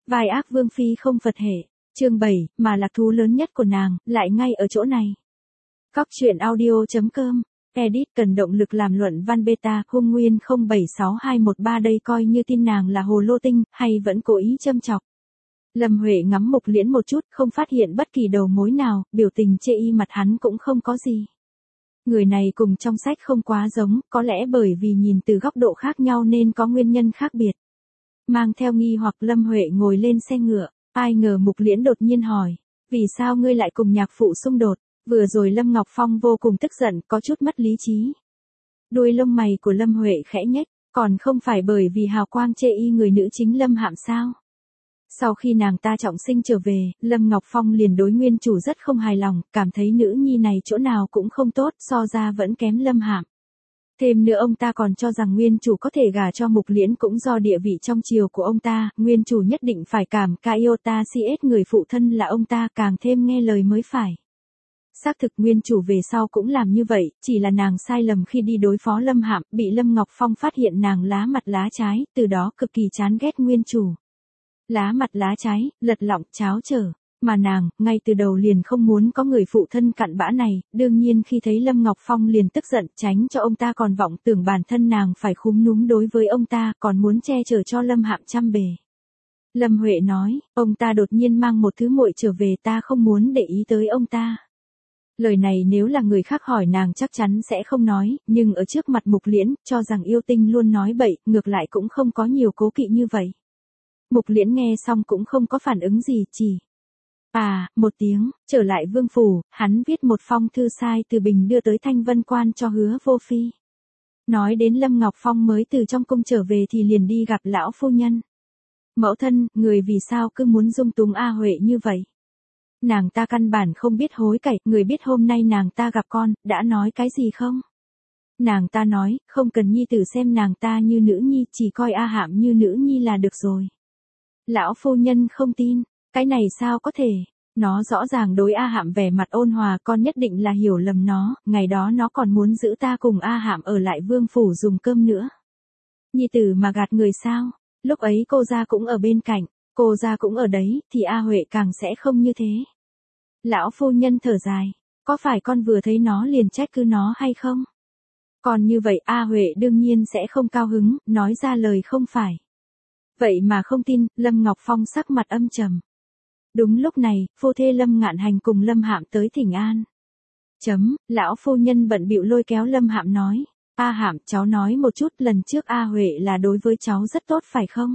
Vai ác vương phi không Phật hệ. Chương 7, mà lạc thú lớn nhất của nàng, lại ngay ở chỗ này. Cóc truyện audio.com. Edit cần động lực làm luận văn beta, hung nguyên 076213 đây coi như tin nàng là hồ lô tinh, hay vẫn cố ý châm chọc. Lâm Huệ ngắm Mục Liễn một chút, không phát hiện bất kỳ đầu mối nào, biểu tình chê y mặt hắn cũng không có gì. Người này cùng trong sách không quá giống, có lẽ bởi vì nhìn từ góc độ khác nhau nên có nguyên nhân khác biệt. Mang theo nghi hoặc Lâm Huệ ngồi lên xe ngựa, ai ngờ Mục Liễn đột nhiên hỏi, vì sao ngươi lại cùng nhạc phụ xung đột? Vừa rồi Lâm Ngọc Phong vô cùng tức giận, có chút mất lý trí. Đuôi lông mày của Lâm Huệ khẽ nhếch, còn không phải bởi vì hào quang chê y người nữ chính Lâm Hạm sao? Sau khi nàng ta trọng sinh trở về, Lâm Ngọc Phong liền đối nguyên chủ rất không hài lòng, cảm thấy nữ nhi này chỗ nào cũng không tốt, so ra vẫn kém Lâm Hạm. Thêm nữa ông ta còn cho rằng nguyên chủ có thể gả cho Mục Liễn cũng do địa vị trong triều của ông ta, nguyên chủ nhất định phải cảm ca iota cs người phụ thân là ông ta càng thêm nghe lời mới phải. Xác thực nguyên chủ về sau cũng làm như vậy, chỉ là nàng sai lầm khi đi đối phó Lâm Hạm, bị Lâm Ngọc Phong phát hiện nàng lá mặt lá trái, từ đó cực kỳ chán ghét nguyên chủ. Lá mặt lá trái, lật lọng, cháo trở, mà nàng, ngay từ đầu liền không muốn có người phụ thân cặn bã này, đương nhiên khi thấy Lâm Ngọc Phong liền tức giận tránh cho ông ta còn vọng tưởng bản thân nàng phải khúm núm đối với ông ta, còn muốn che chở cho Lâm Hạm trăm bề. Lâm Huệ nói, ông ta đột nhiên mang một thứ muội trở về ta không muốn để ý tới ông ta. Lời này nếu là người khác hỏi nàng chắc chắn sẽ không nói, nhưng ở trước mặt Mục Liễn, cho rằng yêu tinh luôn nói bậy, ngược lại cũng không có nhiều cố kỵ như vậy. Mục Liễn nghe xong cũng không có phản ứng gì, chỉ một tiếng, trở lại vương phủ, hắn viết một phong thư sai từ Bình đưa tới Thanh Vân Quan cho Hứa Vô Phi. Nói đến Lâm Ngọc Phong mới từ trong cung trở về thì liền đi gặp lão phu nhân. Mẫu thân, người vì sao cứ muốn dung túng A Huệ như vậy? Nàng ta căn bản không biết hối cải, người biết hôm nay nàng ta gặp con, đã nói cái gì không? Nàng ta nói, không cần nhi tử xem nàng ta như nữ nhi, chỉ coi A Hạm như nữ nhi là được rồi. Lão phu nhân không tin, cái này sao có thể? Nó rõ ràng đối A Hạm vẻ mặt ôn hòa, con nhất định là hiểu lầm nó, ngày đó nó còn muốn giữ ta cùng A Hạm ở lại vương phủ dùng cơm nữa. Nhi tử mà gạt người sao? Lúc ấy cô gia cũng ở bên cạnh, cô gia cũng ở đấy, thì A Huệ càng sẽ không như thế. Lão phu nhân thở dài, có phải con vừa thấy nó liền trách cứ nó hay không? Còn như vậy A Huệ đương nhiên sẽ không cao hứng, nói ra lời không phải. Vậy mà không tin, Lâm Ngọc Phong sắc mặt âm trầm. Đúng lúc này, phu thê Lâm Ngạn Hành cùng Lâm Hạm tới thỉnh an. Lão phu nhân bận bịu lôi kéo Lâm Hạm nói, A Hạm, cháu nói một chút, lần trước A Huệ là đối với cháu rất tốt phải không?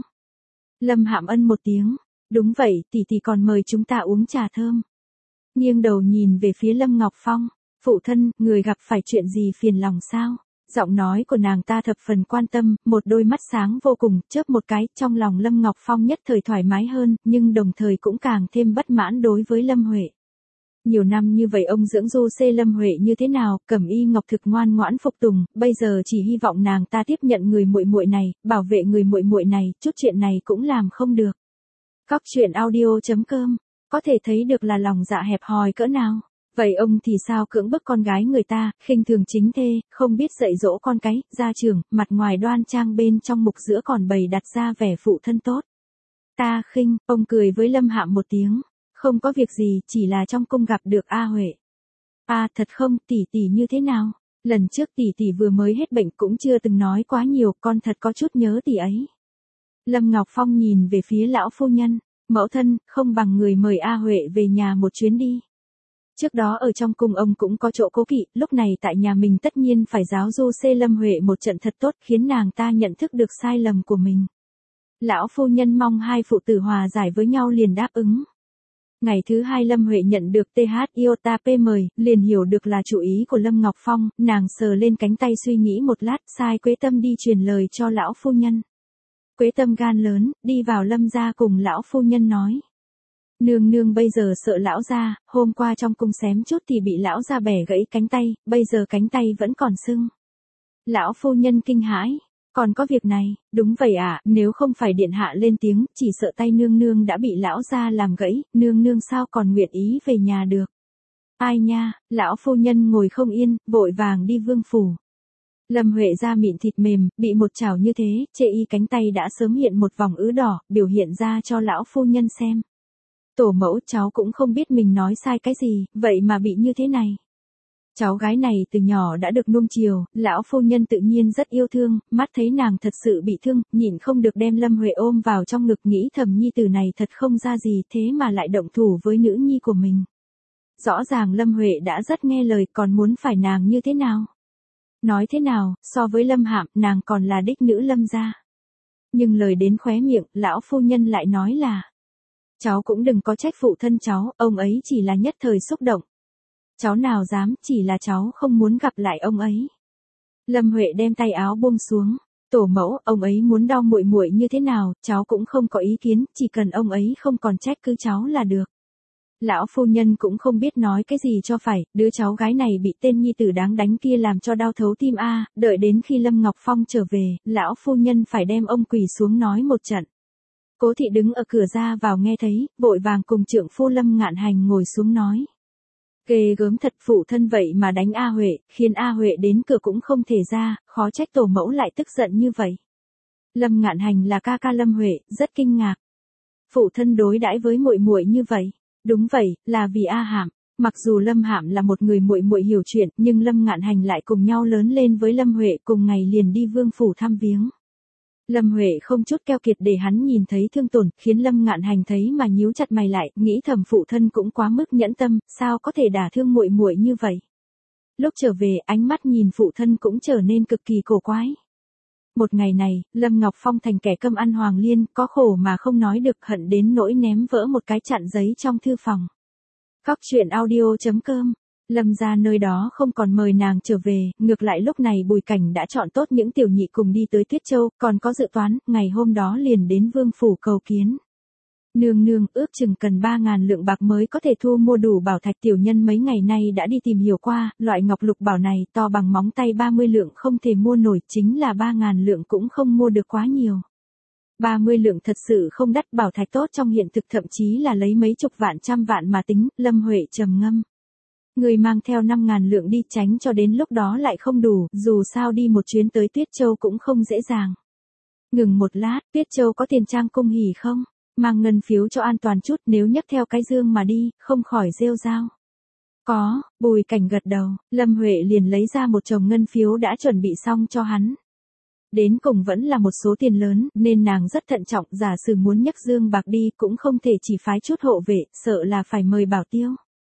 Lâm Hạm ân một tiếng, đúng vậy, tỷ còn mời chúng ta uống trà thơm. Nghiêng đầu nhìn về phía Lâm Ngọc Phong, phụ thân, người gặp phải chuyện gì phiền lòng sao? Giọng nói của nàng ta thập phần quan tâm, một đôi mắt sáng vô cùng, chớp một cái, trong lòng Lâm Ngọc Phong nhất thời thoải mái hơn, nhưng đồng thời cũng càng thêm bất mãn đối với Lâm Huệ. Nhiều năm như vậy ông dưỡng du xê Lâm Huệ như thế nào, Cẩm Y Ngọc thực ngoan ngoãn phục tùng, bây giờ chỉ hy vọng nàng ta tiếp nhận người muội muội này, bảo vệ người muội muội này, chút chuyện này cũng làm không được. Cóc truyện audio.com, có thể thấy được là lòng dạ hẹp hòi cỡ nào. Vậy ông thì sao cưỡng bức con gái người ta, khinh thường chính thê, không biết dạy dỗ con cái, gia trưởng, mặt ngoài đoan trang bên trong mục giữa còn bày đặt ra vẻ phụ thân tốt. Ta khinh, ông cười với Lâm Hạm một tiếng, không có việc gì, chỉ là trong cung gặp được A Huệ. Thật không, tỷ như thế nào? Lần trước tỷ vừa mới hết bệnh cũng chưa từng nói quá nhiều, con thật có chút nhớ tỷ ấy. Lâm Ngọc Phong nhìn về phía lão phu nhân, mẫu thân, không bằng người mời A Huệ về nhà một chuyến đi. Trước đó ở trong cung ông cũng có chỗ cố kỵ, lúc này tại nhà mình tất nhiên phải giáo du xê Lâm Huệ một trận thật tốt khiến nàng ta nhận thức được sai lầm của mình. Lão phu nhân mong hai phụ tử hòa giải với nhau liền đáp ứng. Ngày thứ hai Lâm Huệ nhận được TH Iota P mời, liền hiểu được là chủ ý của Lâm Ngọc Phong, nàng sờ lên cánh tay suy nghĩ một lát, sai Quế Tâm đi truyền lời cho lão phu nhân. Quế Tâm gan lớn, đi vào Lâm gia cùng lão phu nhân nói. Nương bây giờ sợ lão gia, hôm qua trong cung xém chút thì bị lão gia bẻ gãy cánh tay, bây giờ cánh tay vẫn còn sưng. Lão phu nhân kinh hãi, còn có việc này, đúng vậy nếu không phải điện hạ lên tiếng, chỉ sợ tay nương đã bị lão gia làm gãy, nương sao còn nguyện ý về nhà được. Ai nha, lão phu nhân ngồi không yên, vội vàng đi vương phủ. Lâm Huệ da mịn thịt mềm, bị một chảo như thế, chê y cánh tay đã sớm hiện một vòng ứ đỏ, biểu hiện ra cho lão phu nhân xem. Tổ mẫu, cháu cũng không biết mình nói sai cái gì, vậy mà bị như thế này. Cháu gái này từ nhỏ đã được nuông chiều, lão phu nhân tự nhiên rất yêu thương, mắt thấy nàng thật sự bị thương, nhịn không được đem Lâm Huệ ôm vào trong ngực, nghĩ thầm nhi tử này thật không ra gì, thế mà lại động thủ với nữ nhi của mình. Rõ ràng Lâm Huệ đã rất nghe lời, còn muốn phải nàng như thế nào? Nói thế nào, so với Lâm Hạm, nàng còn là đích nữ Lâm gia. Nhưng lời đến khóe miệng, lão phu nhân lại nói là: cháu cũng đừng có trách phụ thân cháu, ông ấy chỉ là nhất thời xúc động. Cháu nào dám, chỉ là cháu không muốn gặp lại ông ấy. Lâm Huệ đem tay áo buông xuống. Tổ mẫu, ông ấy muốn đau muội muội như thế nào, cháu cũng không có ý kiến, chỉ cần ông ấy không còn trách cứ cháu là được. Lão phu nhân cũng không biết nói cái gì cho phải, đứa cháu gái này bị tên nhi tử đáng đánh kia làm cho đau thấu tim a, đợi đến khi Lâm Ngọc Phong trở về, lão phu nhân phải đem ông quỳ xuống nói một trận. Cố thị đứng ở cửa ra vào nghe thấy, vội vàng cùng trượng phu Lâm Ngạn Hành ngồi xuống nói. Ghê gớm thật, phụ thân vậy mà đánh A Huệ, khiến A Huệ đến cửa cũng không thể ra, khó trách tổ mẫu lại tức giận như vậy. Lâm Ngạn Hành là ca ca Lâm Huệ, rất kinh ngạc. Phụ thân đối đãi với muội muội như vậy. Đúng vậy, là vì A Hạm. Mặc dù Lâm Hạm là một người muội muội hiểu chuyện, nhưng Lâm Ngạn Hành lại cùng nhau lớn lên với Lâm Huệ, cùng ngày liền đi vương phủ thăm viếng. Lâm Huệ không chút keo kiệt để hắn nhìn thấy thương tổn, khiến Lâm Ngạn Hành thấy mà nhíu chặt mày lại, nghĩ thầm phụ thân cũng quá mức nhẫn tâm, sao có thể đả thương muội muội như vậy. Lúc trở về, ánh mắt nhìn phụ thân cũng trở nên cực kỳ cổ quái. Một ngày này, Lâm Ngọc Phong thành kẻ cơm ăn hoàng liên, có khổ mà không nói được, hận đến nỗi ném vỡ một cái chặn giấy trong thư phòng. Cóc truyện audio.com. Lâm ra nơi đó không còn mời nàng trở về, ngược lại lúc này Bùi Cảnh đã chọn tốt những tiểu nhị cùng đi tới Tuyết Châu, còn có dự toán, ngày hôm đó liền đến vương phủ cầu kiến. Nương nương, ước chừng cần 3.000 lượng bạc mới có thể thu mua đủ bảo thạch, tiểu nhân mấy ngày nay đã đi tìm hiểu qua, loại ngọc lục bảo này to bằng móng tay 30 lượng không thể mua nổi, chính là 3.000 lượng cũng không mua được quá nhiều. 30 lượng thật sự không đắt, bảo thạch tốt trong hiện thực thậm chí là lấy mấy chục vạn trăm vạn mà tính. Lâm Huệ trầm ngâm. Người mang theo 5.000 lượng đi, tránh cho đến lúc đó lại không đủ, dù sao đi một chuyến tới Tuyết Châu cũng không dễ dàng. Ngừng một lát, Tuyết Châu có tiền trang cung hỉ không? Mang ngân phiếu cho an toàn chút, nếu nhấc theo cái dương mà đi, không khỏi rêu rao. Có, Bùi Cảnh gật đầu, Lâm Huệ liền lấy ra một chồng ngân phiếu đã chuẩn bị xong cho hắn. Đến cùng vẫn là một số tiền lớn, nên nàng rất thận trọng, giả sử muốn nhấc dương bạc đi cũng không thể chỉ phái chút hộ vệ, sợ là phải mời bảo tiêu.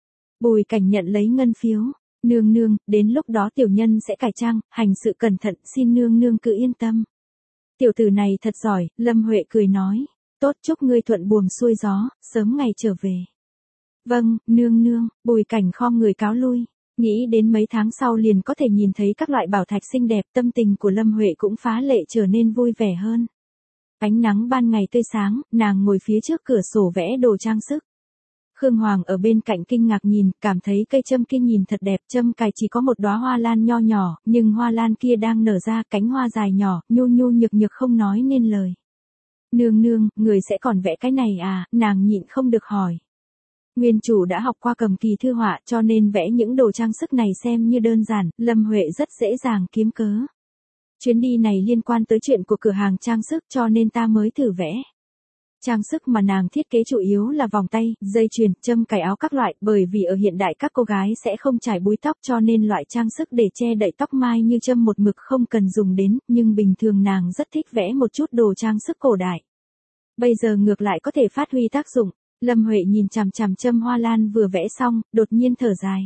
Bùi Cảnh nhận lấy ngân phiếu. Nương nương, đến lúc đó tiểu nhân sẽ cải trang, hành sự cẩn thận, xin nương nương cứ yên tâm. Tiểu tử này thật giỏi, Lâm Huệ cười nói. Tốt, chúc ngươi thuận buồm xuôi gió, sớm ngày trở về. Vâng, nương nương. Bùi Cảnh khom người cáo lui. Nghĩ đến mấy tháng sau liền có thể nhìn thấy các loại bảo thạch xinh đẹp, tâm tình của Lâm Huệ cũng phá lệ trở nên vui vẻ hơn. Ánh nắng ban ngày tươi sáng, nàng ngồi phía trước cửa sổ vẽ đồ trang sức. Khương Hoàng ở bên cạnh kinh ngạc nhìn, cảm thấy cây châm kia nhìn thật đẹp, châm cài chỉ có một đóa hoa lan nho nhỏ, nhưng hoa lan kia đang nở ra, cánh hoa dài nhỏ, nhu nhu nhược nhược không nói nên lời. Nương nương, người sẽ còn vẽ cái này à, nàng nhịn không được hỏi. Nguyên chủ đã học qua cầm kỳ thư họa cho nên vẽ những đồ trang sức này xem như đơn giản, Lâm Huệ rất dễ dàng kiếm cớ. Chuyến đi này liên quan tới chuyện của cửa hàng trang sức cho nên ta mới thử vẽ. Trang sức mà nàng thiết kế chủ yếu là vòng tay, dây chuyền, châm cài áo các loại, bởi vì ở hiện đại các cô gái sẽ không chải búi tóc cho nên loại trang sức để che đậy tóc mai như châm một mực không cần dùng đến, nhưng bình thường nàng rất thích vẽ một chút đồ trang sức cổ đại. Bây giờ ngược lại có thể phát huy tác dụng. Lâm Huệ nhìn chằm chằm châm hoa lan vừa vẽ xong, đột nhiên thở dài.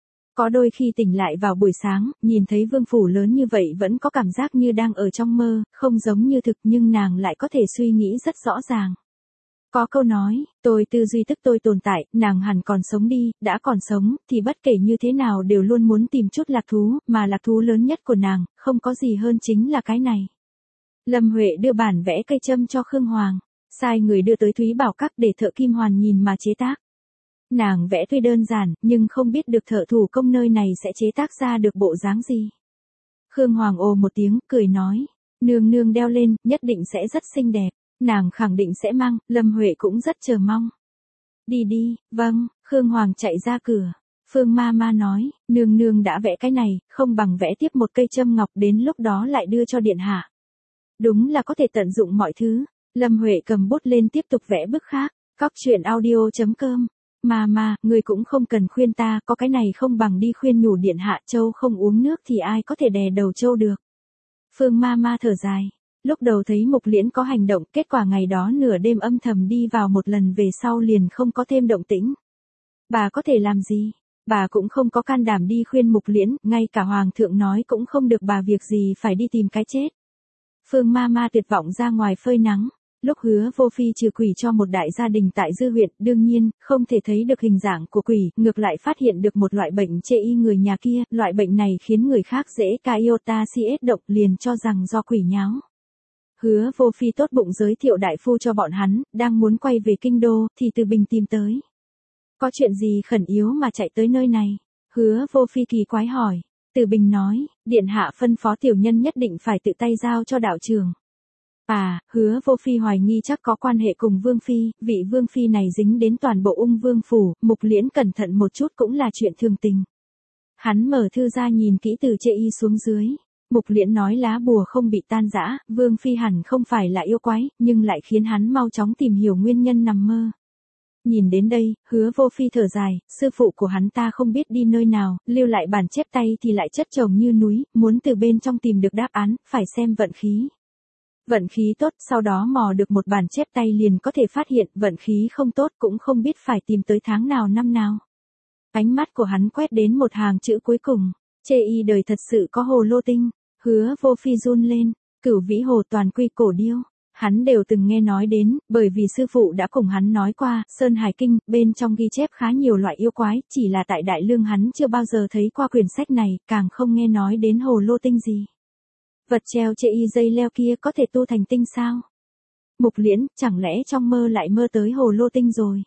Có đôi khi tỉnh lại vào buổi sáng, nhìn thấy vương phủ lớn như vậy vẫn có cảm giác như đang ở trong mơ, không giống như thực, nhưng nàng lại có thể suy nghĩ rất rõ ràng. Có câu nói, tôi tư duy tức tôi tồn tại, nàng hẳn còn sống đi, đã còn sống, thì bất kể như thế nào đều luôn muốn tìm chút lạc thú, mà lạc thú lớn nhất của nàng, không có gì hơn chính là cái này. Lâm Huệ đưa bản vẽ cây châm cho Khương Hoàng, sai người đưa tới Thúy Bảo Các để thợ kim hoàn nhìn mà chế tác. Nàng vẽ tuy đơn giản, nhưng không biết được thợ thủ công nơi này sẽ chế tác ra được bộ dáng gì. Khương Hoàng ồ một tiếng, cười nói, nương nương đeo lên, nhất định sẽ rất xinh đẹp. Nàng khẳng định sẽ mang, Lâm Huệ cũng rất chờ mong. Đi đi, vâng, Khương Hoàng chạy ra cửa. Phương Mama nói, nương nương đã vẽ cái này, không bằng vẽ tiếp một cây châm ngọc đến lúc đó lại đưa cho điện hạ. Đúng là có thể tận dụng mọi thứ. Lâm Huệ cầm bút lên tiếp tục vẽ bức khác. Cóc truyện audio.com. Mama, người cũng không cần khuyên ta, có cái này không bằng đi khuyên nhủ điện hạ, châu không uống nước thì ai có thể đè đầu châu được. Phương Mama thở dài. Lúc đầu thấy Mục Liễn có hành động, kết quả ngày đó nửa đêm âm thầm đi vào một lần về sau liền không có thêm động tĩnh. Bà có thể làm gì? Bà cũng không có can đảm đi khuyên Mục Liễn, ngay cả Hoàng thượng nói cũng không được, bà việc gì phải đi tìm cái chết. Phương Mama tuyệt vọng ra ngoài phơi nắng. Lúc Hứa Vô Phi trừ quỷ cho một đại gia đình tại Dư huyện, đương nhiên, không thể thấy được hình dạng của quỷ, ngược lại phát hiện được một loại bệnh chê y người nhà kia, loại bệnh này khiến người khác dễ iota CS độc, liền cho rằng do quỷ nháo. Hứa Vô Phi tốt bụng giới thiệu đại phu cho bọn hắn, đang muốn quay về kinh đô, thì Từ Bình tìm tới. Có chuyện gì khẩn yếu mà chạy tới nơi này? Hứa Vô Phi kỳ quái hỏi. Từ Bình nói, điện hạ phân phó tiểu nhân nhất định phải tự tay giao cho đạo trưởng. À, Hứa Vô Phi hoài nghi chắc có quan hệ cùng Vương Phi, vị Vương Phi này dính đến toàn bộ Ung Vương phủ, Mục Liễn cẩn thận một chút cũng là chuyện thường tình. Hắn mở thư ra nhìn kỹ từ chê y xuống dưới. Mục Liễn nói lá bùa không bị tan rã, Vương Phi hẳn không phải là yêu quái, nhưng lại khiến hắn mau chóng tìm hiểu nguyên nhân nằm mơ. Nhìn đến đây, Hứa Vô Phi thở dài, sư phụ của hắn ta không biết đi nơi nào, lưu lại bản chép tay thì lại chất chồng như núi, muốn từ bên trong tìm được đáp án, phải xem vận khí. Vận khí tốt, sau đó mò được một bản chép tay liền có thể phát hiện, vận khí không tốt cũng không biết phải tìm tới tháng nào năm nào. Ánh mắt của hắn quét đến một hàng chữ cuối cùng, chê y đời thật sự có hồ lô tinh. Hứa Vô Phi run lên, Cửu Vĩ Hồ toàn quy cổ điêu. Hắn đều từng nghe nói đến, bởi vì sư phụ đã cùng hắn nói qua, Sơn Hải Kinh, bên trong ghi chép khá nhiều loại yêu quái, chỉ là tại Đại Lương hắn chưa bao giờ thấy qua quyển sách này, càng không nghe nói đến hồ lô tinh gì. Vật treo chê y dây leo kia có thể tu thành tinh sao? Mục Liễn, chẳng lẽ trong mơ lại mơ tới hồ lô tinh rồi?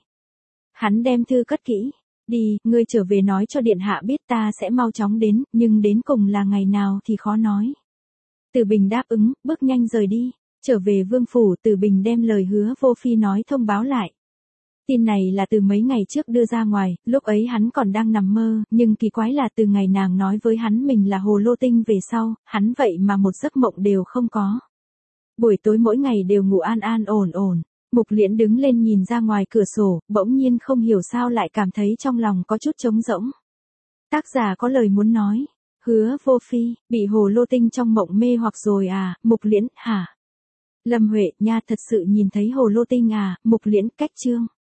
Hắn đem thư cất kỹ. Đi, ngươi trở về nói cho điện hạ biết ta sẽ mau chóng đến, nhưng đến cùng là ngày nào thì khó nói. Từ Bình đáp ứng, bước nhanh rời đi. Trở về vương phủ, Từ Bình đem lời Hứa Vô Phi nói thông báo lại. Tin này là từ mấy ngày trước đưa ra ngoài, lúc ấy hắn còn đang nằm mơ, nhưng kỳ quái là từ ngày nàng nói với hắn mình là hồ lô tinh về sau, hắn vậy mà một giấc mộng đều không có. Buổi tối mỗi ngày đều ngủ an an ổn ổn. Mục Liễn đứng lên nhìn ra ngoài cửa sổ, bỗng nhiên không hiểu sao lại cảm thấy trong lòng có chút trống rỗng. Tác giả có lời muốn nói. Hứa Vô Phi, bị hồ lô tinh trong mộng mê hoặc rồi à? Mục Liễn, hả? Lâm Huệ, nha, thật sự nhìn thấy hồ lô tinh à? Mục Liễn, cách chương.